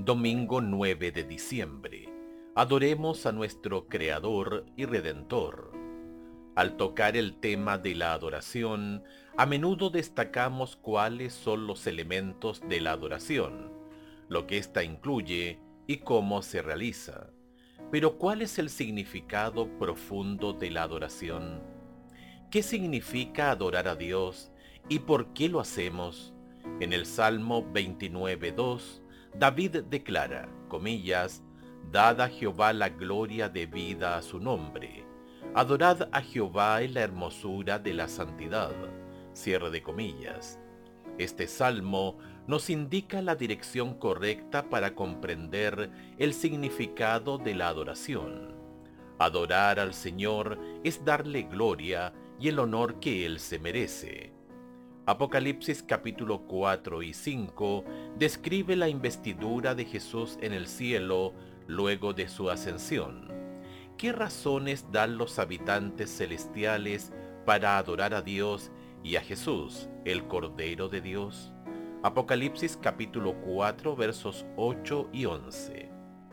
Domingo 9 de diciembre. Adoremos a nuestro Creador y Redentor. Al tocar el tema de la adoración, a menudo destacamos cuáles son los elementos de la adoración, lo que ésta incluye y cómo se realiza. Pero ¿cuál es el significado profundo de la adoración? ¿Qué significa adorar a Dios y por qué lo hacemos? En el Salmo 29:2, David declara, comillas, «Dad a Jehová la gloria debida a su nombre. Adorad a Jehová en la hermosura de la santidad». Cierre de comillas. Este salmo nos indica la dirección correcta para comprender el significado de la adoración. Adorar al Señor es darle gloria y el honor que Él se merece. Apocalipsis capítulo 4 y 5 describe la investidura de Jesús en el cielo luego de su ascensión. ¿Qué razones dan los habitantes celestiales para adorar a Dios y a Jesús, el Cordero de Dios? Apocalipsis capítulo 4 versos 8 y 11.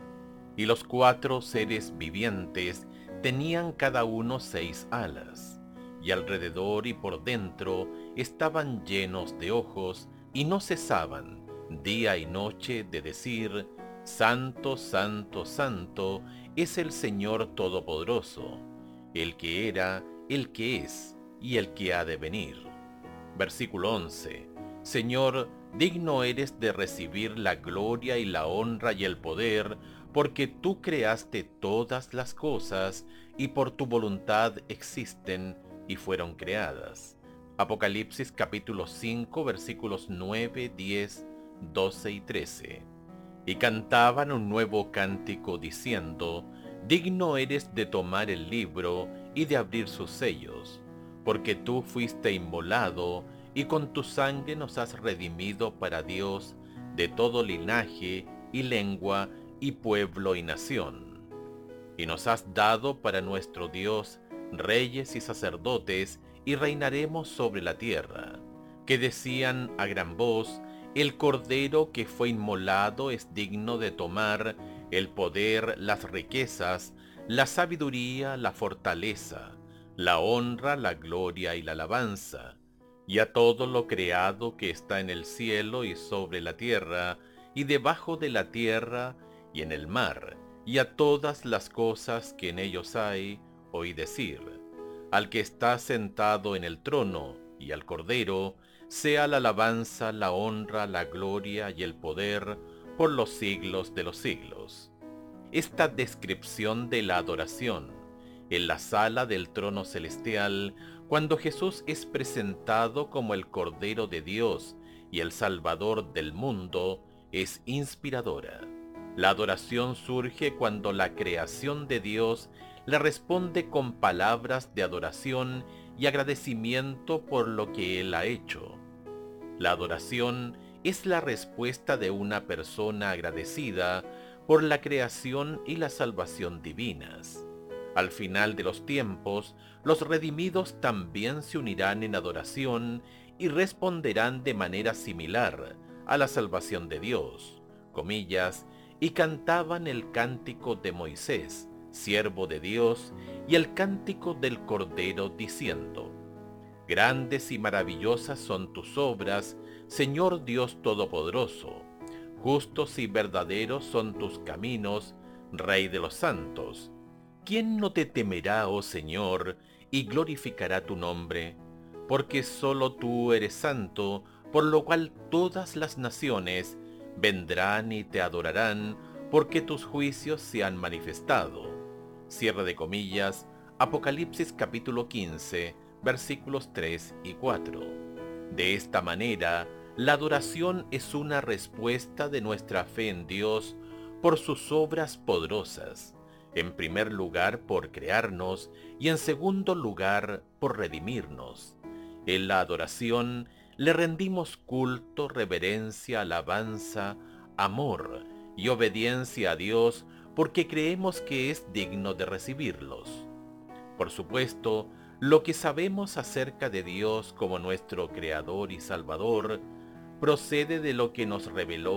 Y los 4 seres vivientes tenían cada uno 6 alas, y alrededor y por dentro estaban llenos de ojos, y no cesaban día y noche de decir, Santo, Santo, Santo es el Señor Todopoderoso, el que era, el que es y el que ha de venir. Versículo 11. Señor, digno eres de recibir la gloria y la honra y el poder, porque tú creaste todas las cosas y por tu voluntad existen y fueron creadas. Apocalipsis capítulo 5 versículos 9, 10, 12 y 13. Y cantaban un nuevo cántico diciendo, digno eres de tomar el libro y de abrir sus sellos, porque tú fuiste inmolado y con tu sangre nos has redimido para Dios de todo linaje y lengua y pueblo y nación. Y nos has dado para nuestro Dios reyes y sacerdotes, y reinaremos sobre la tierra, que decían a gran voz, el Cordero que fue inmolado es digno de tomar el poder, las riquezas, la sabiduría, la fortaleza, la honra, la gloria y la alabanza, y a todo lo creado que está en el cielo y sobre la tierra, y debajo de la tierra, y en el mar, y a todas las cosas que en ellos hay, oí decir, al que está sentado en el trono, y al Cordero, sea la alabanza, la honra, la gloria y el poder, por los siglos de los siglos. Esta descripción de la adoración, en la sala del trono celestial, cuando Jesús es presentado como el Cordero de Dios y el Salvador del mundo, es inspiradora. La adoración surge cuando la creación de Dios le responde con palabras de adoración y agradecimiento por lo que Él ha hecho. La adoración es la respuesta de una persona agradecida por la creación y la salvación divinas. Al final de los tiempos, los redimidos también se unirán en adoración y responderán de manera similar a la salvación de Dios, comillas, y cantaban el cántico de Moisés, siervo de Dios, y el cántico del Cordero, diciendo, grandes y maravillosas son tus obras, Señor Dios Todopoderoso. Justos y verdaderos son tus caminos, Rey de los santos. ¿Quién no te temerá, oh Señor, y glorificará tu nombre? Porque solo tú eres santo, por lo cual todas las naciones vendrán y te adorarán, porque tus juicios se han manifestado. Cierre de comillas, Apocalipsis capítulo 15, versículos 3 y 4. De esta manera, la adoración es una respuesta de nuestra fe en Dios por sus obras poderosas, en primer lugar por crearnos y en segundo lugar por redimirnos. En la adoración le rendimos culto, reverencia, alabanza, amor y obediencia a Dios porque creemos que es digno de recibirlos. Por supuesto, lo que sabemos acerca de Dios como nuestro Creador y Salvador procede de lo que nos reveló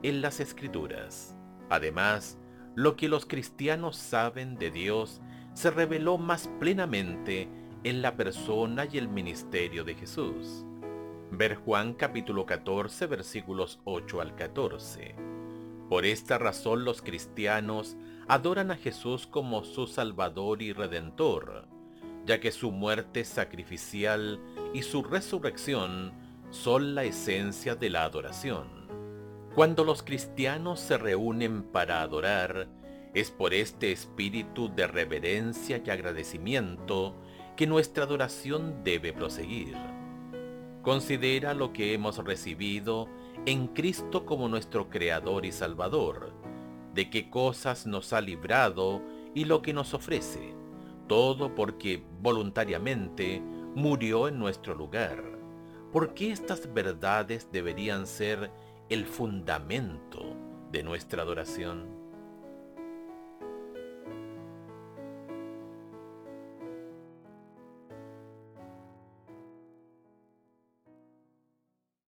en las Escrituras. Además, lo que los cristianos saben de Dios se reveló más plenamente en la persona y el ministerio de Jesús. Ver Juan capítulo 14 versículos 8 al 14. Por esta razón los cristianos adoran a Jesús como su Salvador y Redentor, ya que su muerte sacrificial y su resurrección son la esencia de la adoración. Cuando los cristianos se reúnen para adorar, es por este espíritu de reverencia y agradecimiento que nuestra adoración debe proseguir. Considera lo que hemos recibido en Cristo como nuestro Creador y Salvador, de qué cosas nos ha librado y lo que nos ofrece, todo porque voluntariamente murió en nuestro lugar. ¿Por qué estas verdades deberían ser el fundamento de nuestra adoración?